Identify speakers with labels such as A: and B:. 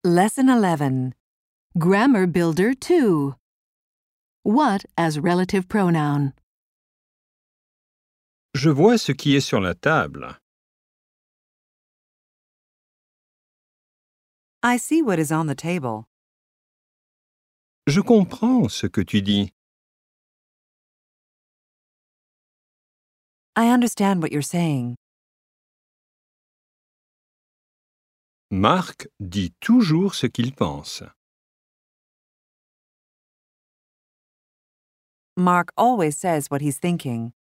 A: Lesson 11. Grammar Builder 2. What as relative pronoun?
B: Je vois ce qui est sur la table.
C: I see what is on the table.
B: Je comprends ce que tu dis.
C: I understand what you're saying.
B: Marc dit toujours ce qu'il pense.
C: Mark always says what he's thinking.